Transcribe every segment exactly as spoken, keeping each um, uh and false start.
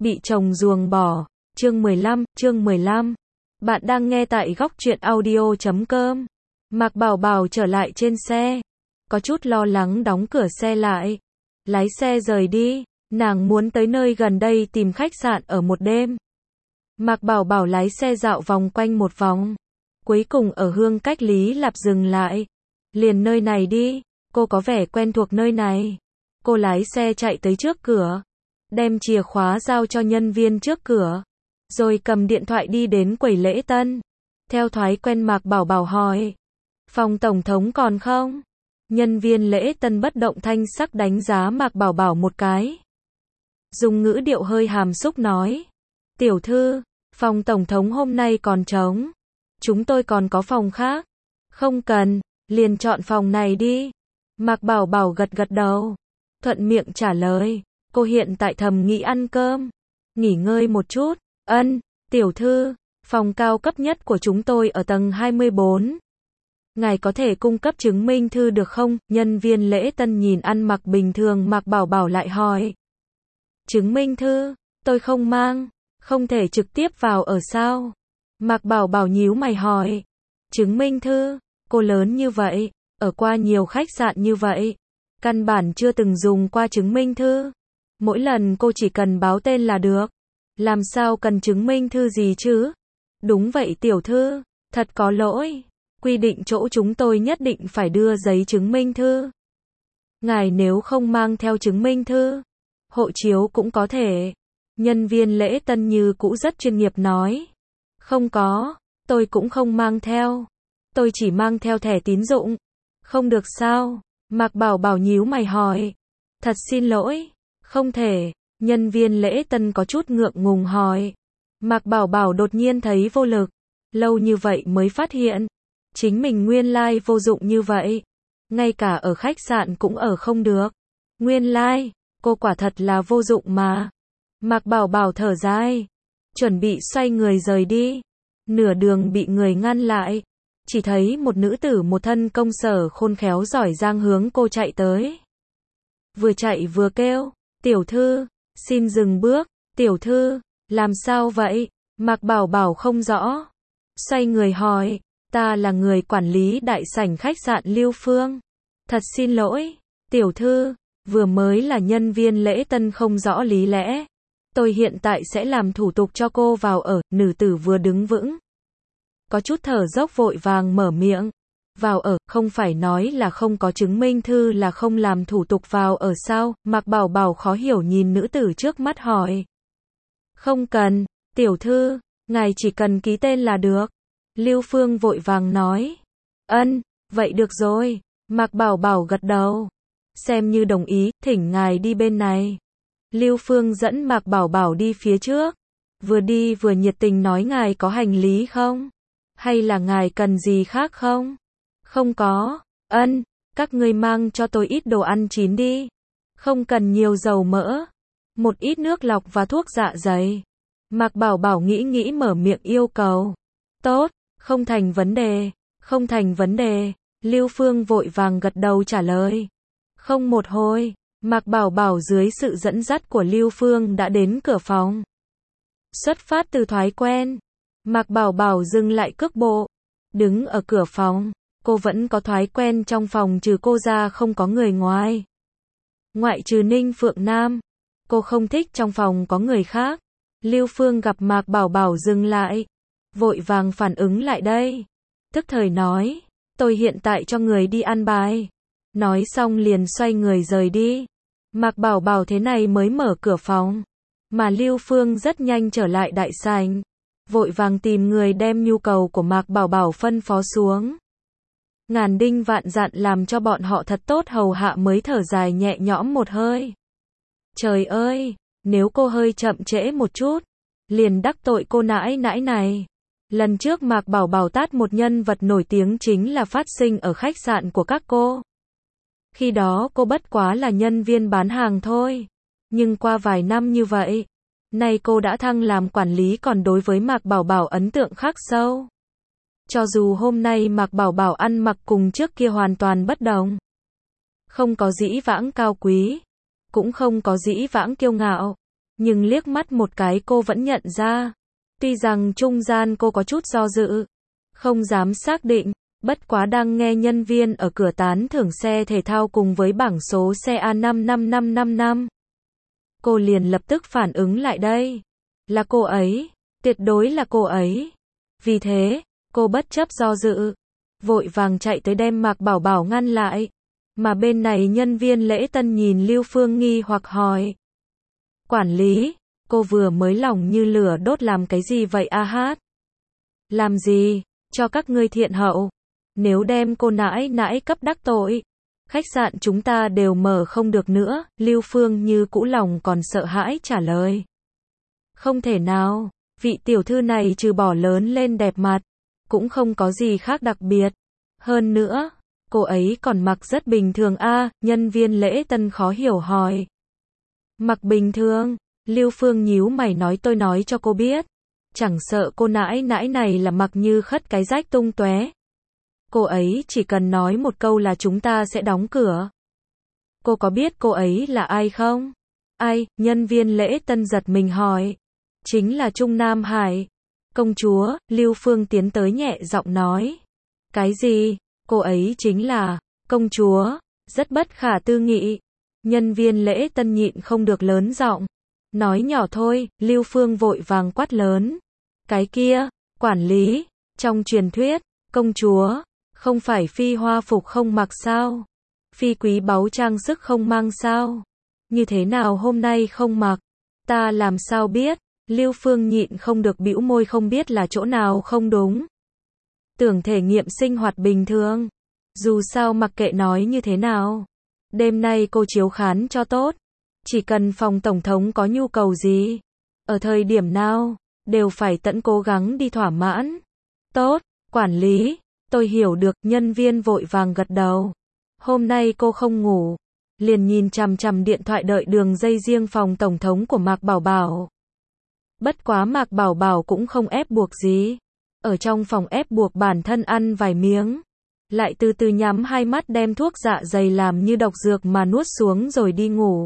Bị chồng ruồng bỏ. Chương mười lăm, chương mười lăm. Bạn đang nghe tại góc truyện audio chấm com. Mạc Bảo Bảo trở lại trên xe. Có chút lo lắng đóng cửa xe lại. Lái xe rời đi. Nàng muốn tới nơi gần đây tìm khách sạn ở một đêm. Mạc Bảo Bảo lái xe dạo vòng quanh một vòng. Cuối cùng ở Hương Cách Lý Lạp dừng lại. Liền nơi này đi. Cô có vẻ quen thuộc nơi này. Cô lái xe chạy tới trước cửa. Đem chìa khóa giao cho nhân viên trước cửa. Rồi cầm điện thoại đi đến quầy lễ tân. Theo thói quen Mạc Bảo Bảo hỏi. Phòng tổng thống còn không? Nhân viên lễ tân bất động thanh sắc đánh giá Mạc Bảo Bảo một cái. Dùng ngữ điệu hơi hàm xúc nói. Tiểu thư, phòng tổng thống hôm nay còn trống. Chúng tôi còn có phòng khác. Không cần, liền chọn phòng này đi. Mạc Bảo Bảo gật gật đầu. Thuận miệng trả lời. Cô hiện tại thầm nghĩ ăn cơm. Nghỉ ngơi một chút. Ân, tiểu thư, phòng cao cấp nhất của chúng tôi ở tầng hai mươi bốn. Ngài có thể cung cấp chứng minh thư được không? Nhân viên lễ tân nhìn ăn mặc bình thường Mạc Bảo Bảo lại hỏi. Chứng minh thư, tôi không mang, không thể trực tiếp vào ở sao? Mạc Bảo Bảo nhíu mày hỏi. Chứng minh thư, cô lớn như vậy, ở qua nhiều khách sạn như vậy, căn bản chưa từng dùng qua chứng minh thư. Mỗi lần cô chỉ cần báo tên là được. Làm sao cần chứng minh thư gì chứ? Đúng vậy tiểu thư, thật có lỗi. Quy định chỗ chúng tôi nhất định phải đưa giấy chứng minh thư. Ngài nếu không mang theo chứng minh thư, hộ chiếu cũng có thể. Nhân viên lễ tân như cũ rất chuyên nghiệp nói. Không có, tôi cũng không mang theo. Tôi chỉ mang theo thẻ tín dụng. Không được sao? Mạc Bảo Bảo nhíu mày hỏi. Thật xin lỗi, không thể. Nhân viên lễ tân có chút ngượng ngùng hỏi. Mạc Bảo Bảo đột nhiên thấy vô lực. Lâu như vậy mới phát hiện. Chính mình nguyên lai vô dụng như vậy. Ngay cả ở khách sạn cũng ở không được. Nguyên lai, cô quả thật là vô dụng mà. Mạc Bảo Bảo thở dài. Chuẩn bị xoay người rời đi. Nửa đường bị người ngăn lại. Chỉ thấy một nữ tử một thân công sở khôn khéo giỏi giang hướng cô chạy tới. Vừa chạy vừa kêu. Tiểu thư, xin dừng bước. Tiểu thư, làm sao vậy? Mạc Bảo Bảo không rõ. Xoay người hỏi. Ta là người quản lý đại sảnh khách sạn Lưu Phương. Thật xin lỗi, tiểu thư, vừa mới là nhân viên lễ tân không rõ lý lẽ. Tôi hiện tại sẽ làm thủ tục cho cô vào ở. Nữ tử vừa đứng vững. Có chút thở dốc vội vàng mở miệng. Vào ở, không phải nói là không có chứng minh thư là không làm thủ tục vào ở sao? Mạc Bảo Bảo khó hiểu nhìn nữ tử trước mắt hỏi. Không cần, tiểu thư, ngài chỉ cần ký tên là được. Lưu Phương vội vàng nói. Ân, vậy được rồi. Mạc Bảo Bảo gật đầu. Xem như đồng ý, thỉnh ngài đi bên này. Lưu Phương dẫn Mạc Bảo Bảo đi phía trước. Vừa đi vừa nhiệt tình nói ngài có hành lý không? Hay là ngài cần gì khác không? Không có. Ân, các ngươi mang cho tôi ít đồ ăn chín đi. Không cần nhiều dầu mỡ. Một ít nước lọc và thuốc dạ dày. Mạc Bảo Bảo nghĩ nghĩ mở miệng yêu cầu. Tốt, không thành vấn đề, không thành vấn đề. Lưu Phương vội vàng gật đầu trả lời. Không một hồi, Mạc Bảo Bảo dưới sự dẫn dắt của Lưu Phương đã đến cửa phòng. Xuất phát từ thói quen, Mạc Bảo Bảo dừng lại cước bộ. Đứng ở cửa phòng, cô vẫn có thói quen trong phòng trừ cô ra không có người ngoài. Ngoại trừ Ninh Phượng Nam, cô không thích trong phòng có người khác. Lưu Phương gặp Mạc Bảo Bảo dừng lại. Vội vàng phản ứng lại đây. Tức thời nói. Tôi hiện tại cho người đi ăn bài. Nói xong liền xoay người rời đi. Mạc Bảo Bảo thế này mới mở cửa phòng. Mà Lưu Phương rất nhanh trở lại đại sảnh. Vội vàng tìm người đem nhu cầu của Mạc Bảo Bảo phân phó xuống. Ngàn đinh vạn dặn làm cho bọn họ thật tốt hầu hạ mới thở dài nhẹ nhõm một hơi. Trời ơi, nếu cô hơi chậm trễ một chút, liền đắc tội cô nãi nãi này. Lần trước Mạc Bảo Bảo tát một nhân vật nổi tiếng chính là phát sinh ở khách sạn của các cô. Khi đó cô bất quá là nhân viên bán hàng thôi. Nhưng qua vài năm như vậy, nay cô đã thăng làm quản lý còn đối với Mạc Bảo Bảo ấn tượng khắc sâu. Cho dù hôm nay Mạc Bảo Bảo ăn mặc cùng trước kia hoàn toàn bất đồng. Không có dĩ vãng cao quý, cũng không có dĩ vãng kiêu ngạo. nhưng liếc mắt một cái cô vẫn nhận ra. Tuy rằng trung gian cô có chút do dự, không dám xác định, bất quá đang nghe nhân viên ở cửa tán thưởng xe thể thao cùng với bảng số xe A năm năm năm năm năm. Cô liền lập tức phản ứng lại đây. Là cô ấy, tuyệt đối là cô ấy. Vì thế, cô bất chấp do dự, vội vàng chạy tới đem Mạc Bảo Bảo ngăn lại. Mà bên này nhân viên lễ tân nhìn Lưu Phương nghi hoặc hỏi. Quản lý, cô vừa mới lòng như lửa đốt làm cái gì vậy a hát? Làm gì, cho các ngươi thiện hậu. Nếu đem cô nãi nãi cấp đắc tội, khách sạn chúng ta đều mở không được nữa, Lưu Phương như cũ lòng còn sợ hãi trả lời. Không thể nào, vị tiểu thư này trừ bỏ lớn lên đẹp mặt, cũng không có gì khác đặc biệt. Hơn nữa, cô ấy còn mặc rất bình thường a, nhân viên lễ tân khó hiểu hỏi. Mặc bình thường, Lưu Phương nhíu mày nói tôi nói cho cô biết. Chẳng sợ cô nãi nãi này là mặc như khất cái rách tung tóe. Cô ấy chỉ cần nói một câu là chúng ta sẽ đóng cửa. Cô có biết cô ấy là ai không? Ai? Nhân viên lễ tân giật mình hỏi. Chính là Trung Nam Hải. Công chúa, Lưu Phương tiến tới nhẹ giọng nói. Cái gì? Cô ấy chính là công chúa, rất bất khả tư nghị. Nhân viên lễ tân nhịn không được lớn giọng. Nói nhỏ thôi, Lưu Phương vội vàng quát lớn. Cái kia, quản lý, trong truyền thuyết, công chúa, không phải phi hoa phục không mặc sao? Phi quý báu trang sức không mang sao? Như thế nào hôm nay không mặc? Ta làm sao biết? Lưu Phương nhịn không được bĩu môi không biết là chỗ nào không đúng. Tưởng thể nghiệm sinh hoạt bình thường. Dù sao mặc kệ nói như thế nào. Đêm nay cô chiếu khán cho tốt. Chỉ cần phòng tổng thống có nhu cầu gì, ở thời điểm nào, đều phải tận cố gắng đi thỏa mãn. Tốt, quản lý, tôi hiểu được, nhân viên vội vàng gật đầu. Hôm nay cô không ngủ, liền nhìn chằm chằm điện thoại đợi đường dây riêng phòng tổng thống của Mạc Bảo Bảo. Bất quá Mạc Bảo Bảo cũng không ép buộc gì. Ở trong phòng ép buộc bản thân ăn vài miếng. Lại từ từ nhắm hai mắt đem thuốc dạ dày làm như độc dược mà nuốt xuống rồi đi ngủ.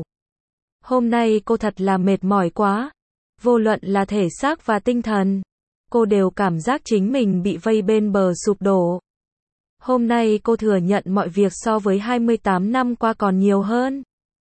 Hôm nay cô thật là mệt mỏi quá. Vô luận là thể xác và tinh thần. Cô đều cảm giác chính mình bị vây bên bờ sụp đổ. Hôm nay cô thừa nhận mọi việc so với hai mươi tám năm qua còn nhiều hơn.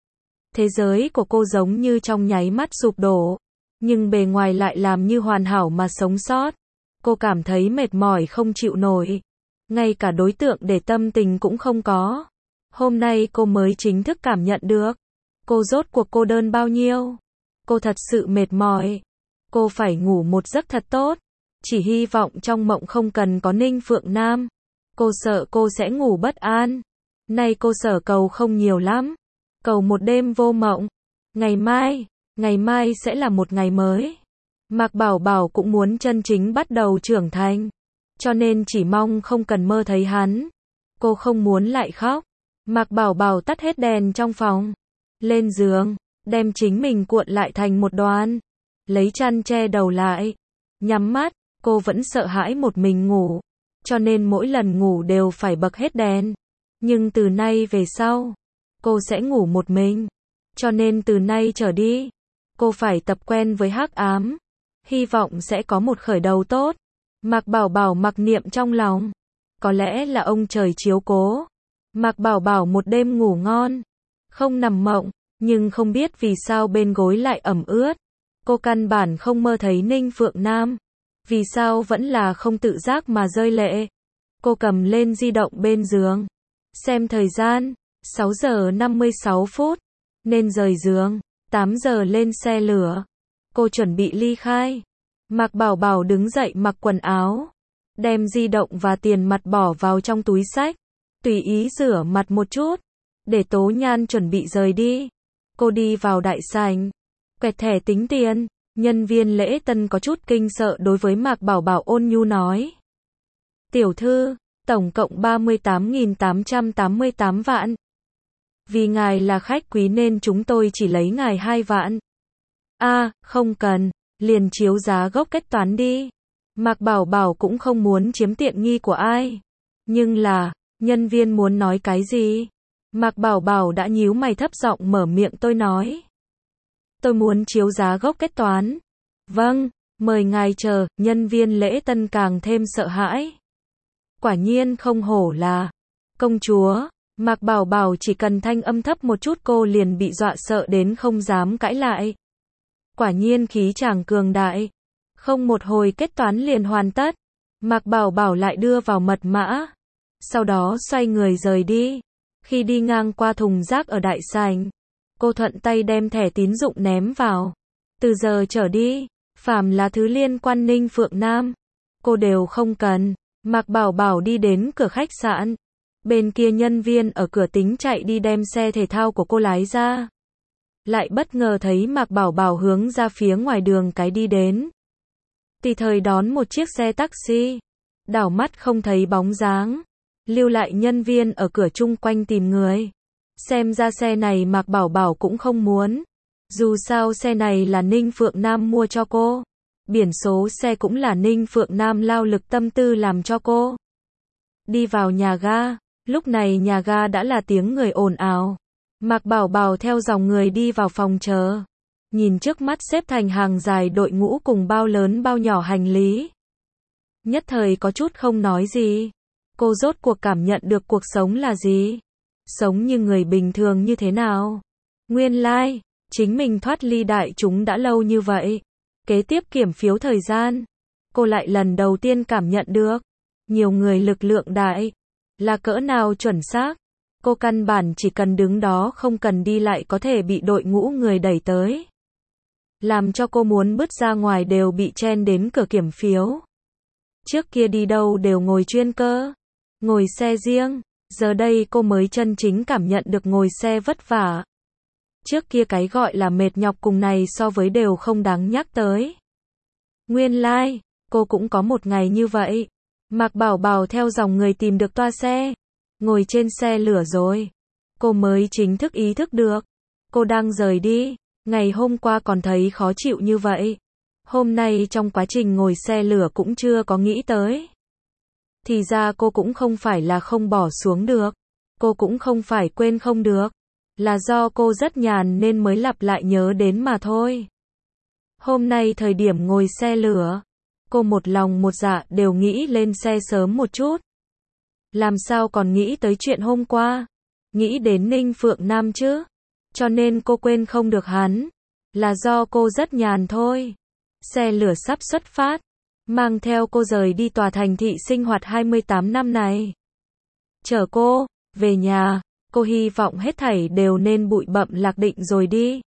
Thế giới của cô giống như trong nháy mắt sụp đổ. Nhưng bề ngoài lại làm như hoàn hảo mà sống sót. Cô cảm thấy mệt mỏi không chịu nổi. Ngay cả đối tượng để tâm tình cũng không có. Hôm nay cô mới chính thức cảm nhận được. Cô rốt cuộc cô đơn bao nhiêu. Cô thật sự mệt mỏi. Cô phải ngủ một giấc thật tốt. Chỉ hy vọng trong mộng không cần có Ninh Phượng Nam. Cô sợ cô sẽ ngủ bất an. Nay cô sở cầu không nhiều lắm. Cầu một đêm vô mộng. Ngày mai, ngày mai sẽ là một ngày mới. Mạc Bảo Bảo cũng muốn chân chính bắt đầu trưởng thành. Cho nên chỉ mong không cần mơ thấy hắn. Cô không muốn lại khóc. Mạc Bảo Bảo tắt hết đèn trong phòng. Lên giường, đem chính mình cuộn lại thành một đoàn. Lấy chăn che đầu lại. Nhắm mắt, cô vẫn sợ hãi một mình ngủ. Cho nên mỗi lần ngủ đều phải bật hết đèn. Nhưng từ nay về sau, cô sẽ ngủ một mình. Cho nên từ nay trở đi, cô phải tập quen với hắc ám. Hy vọng sẽ có một khởi đầu tốt. Mạc Bảo Bảo mặc niệm trong lòng. Có lẽ là ông trời chiếu cố. Mạc Bảo Bảo một đêm ngủ ngon. Không nằm mộng, nhưng không biết vì sao bên gối lại ẩm ướt. Cô căn bản không mơ thấy Ninh Phượng Nam. Vì sao vẫn là không tự giác mà rơi lệ. Cô cầm lên di động bên giường. Xem thời gian, sáu giờ năm mươi sáu phút. Nên rời giường, tám giờ lên xe lửa. Cô chuẩn bị ly khai. Mạc Bảo Bảo đứng dậy mặc quần áo. Đem di động và tiền mặt bỏ vào trong túi xách. Tùy ý rửa mặt một chút. Để Tố Nhan chuẩn bị rời đi. Cô đi vào đại sảnh. Quẹt thẻ tính tiền. Nhân viên lễ tân có chút kinh sợ đối với Mạc Bảo Bảo ôn nhu nói. Tiểu thư, tổng cộng ba mươi tám nghìn tám trăm tám mươi tám vạn. Vì ngài là khách quý nên chúng tôi chỉ lấy ngài hai vạn. A, à, không cần, liền chiếu giá gốc kết toán đi. Mạc Bảo Bảo cũng không muốn chiếm tiện nghi của ai. Nhưng là, nhân viên muốn nói cái gì? Mạc Bảo Bảo đã nhíu mày thấp giọng mở miệng tôi nói. Tôi muốn chiếu giá gốc kết toán. Vâng, mời ngài chờ, nhân viên lễ tân càng thêm sợ hãi. Quả nhiên không hổ là công chúa. Mạc Bảo Bảo chỉ cần thanh âm thấp một chút cô liền bị dọa sợ đến không dám cãi lại. Quả nhiên khí chàng cường đại. Không một hồi kết toán liền hoàn tất. Mạc Bảo Bảo lại đưa vào mật mã. Sau đó xoay người rời đi. Khi đi ngang qua thùng rác ở đại sảnh, cô thuận tay đem thẻ tín dụng ném vào. Từ giờ trở đi, phàm là thứ liên quan Ninh Phượng Nam, cô đều không cần. Mạc Bảo Bảo đi đến cửa khách sạn. Bên kia nhân viên ở cửa tính chạy đi đem xe thể thao của cô lái ra. Lại bất ngờ thấy Mạc Bảo Bảo hướng ra phía ngoài đường cái đi đến. Tùy thời đón một chiếc xe taxi. Đảo mắt không thấy bóng dáng. Lưu lại nhân viên ở cửa chung quanh tìm người. Xem ra xe này Mạc Bảo Bảo cũng không muốn. Dù sao xe này là Ninh Phượng Nam mua cho cô. Biển số xe cũng là Ninh Phượng Nam lao lực tâm tư làm cho cô. Đi vào nhà ga. Lúc này nhà ga đã là tiếng người ồn ào. Mạc Bảo Bảo theo dòng người đi vào phòng chờ. Nhìn trước mắt xếp thành hàng dài đội ngũ cùng bao lớn bao nhỏ hành lý. Nhất thời có chút không nói gì. Cô rốt cuộc cảm nhận được cuộc sống là gì? Sống như người bình thường như thế nào? Nguyên lai, like, chính mình thoát ly đại chúng đã lâu như vậy. Kế tiếp kiểm phiếu thời gian. Cô lại lần đầu tiên cảm nhận được. Nhiều người lực lượng đại. Là cỡ nào chuẩn xác. Cô căn bản chỉ cần đứng đó không cần đi lại có thể bị đội ngũ người đẩy tới. Làm cho cô muốn bước ra ngoài đều bị chen đến cửa kiểm phiếu. Trước kia đi đâu đều ngồi chuyên cơ. Ngồi xe riêng. Giờ đây cô mới chân chính cảm nhận được ngồi xe vất vả. Trước kia cái gọi là mệt nhọc cùng này so với đều không đáng nhắc tới. Nguyên lai, like, cô cũng có một ngày như vậy. Mạc Bảo Bảo theo dòng người tìm được toa xe. Ngồi trên xe lửa rồi. Cô mới chính thức ý thức được. Cô đang rời đi. Ngày hôm qua còn thấy khó chịu như vậy. Hôm nay trong quá trình ngồi xe lửa cũng chưa có nghĩ tới. Thì ra cô cũng không phải là không bỏ xuống được. Cô cũng không phải quên không được. Là do cô rất nhàn nên mới lặp lại nhớ đến mà thôi. Hôm nay thời điểm ngồi xe lửa. Cô một lòng một dạ đều nghĩ lên xe sớm một chút. Làm sao còn nghĩ tới chuyện hôm qua. Nghĩ đến Ninh Phượng Nam chứ. Cho nên cô quên không được hắn. Là do cô rất nhàn thôi. Xe lửa sắp xuất phát. Mang theo cô rời đi tòa thành thị sinh hoạt hai mươi tám năm này. Chở cô, về nhà. Cô hy vọng hết thảy đều nên bụi bặm lạc định rồi đi.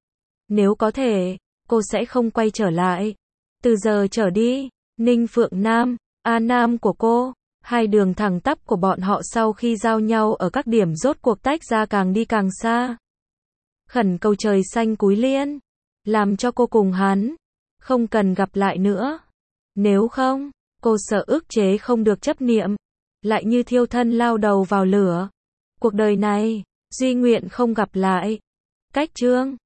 Nếu có thể, cô sẽ không quay trở lại. Từ giờ trở đi, Ninh Phượng Nam, A Nam của cô, hai đường thẳng tắp của bọn họ sau khi giao nhau ở các điểm rốt cuộc tách ra càng đi càng xa. Khẩn cầu trời xanh cúi liên, làm cho cô cùng hắn, không cần gặp lại nữa. Nếu không, cô sợ ức chế không được chấp niệm, lại như thiêu thân lao đầu vào lửa. Cuộc đời này, duy nguyện không gặp lại. Cách chương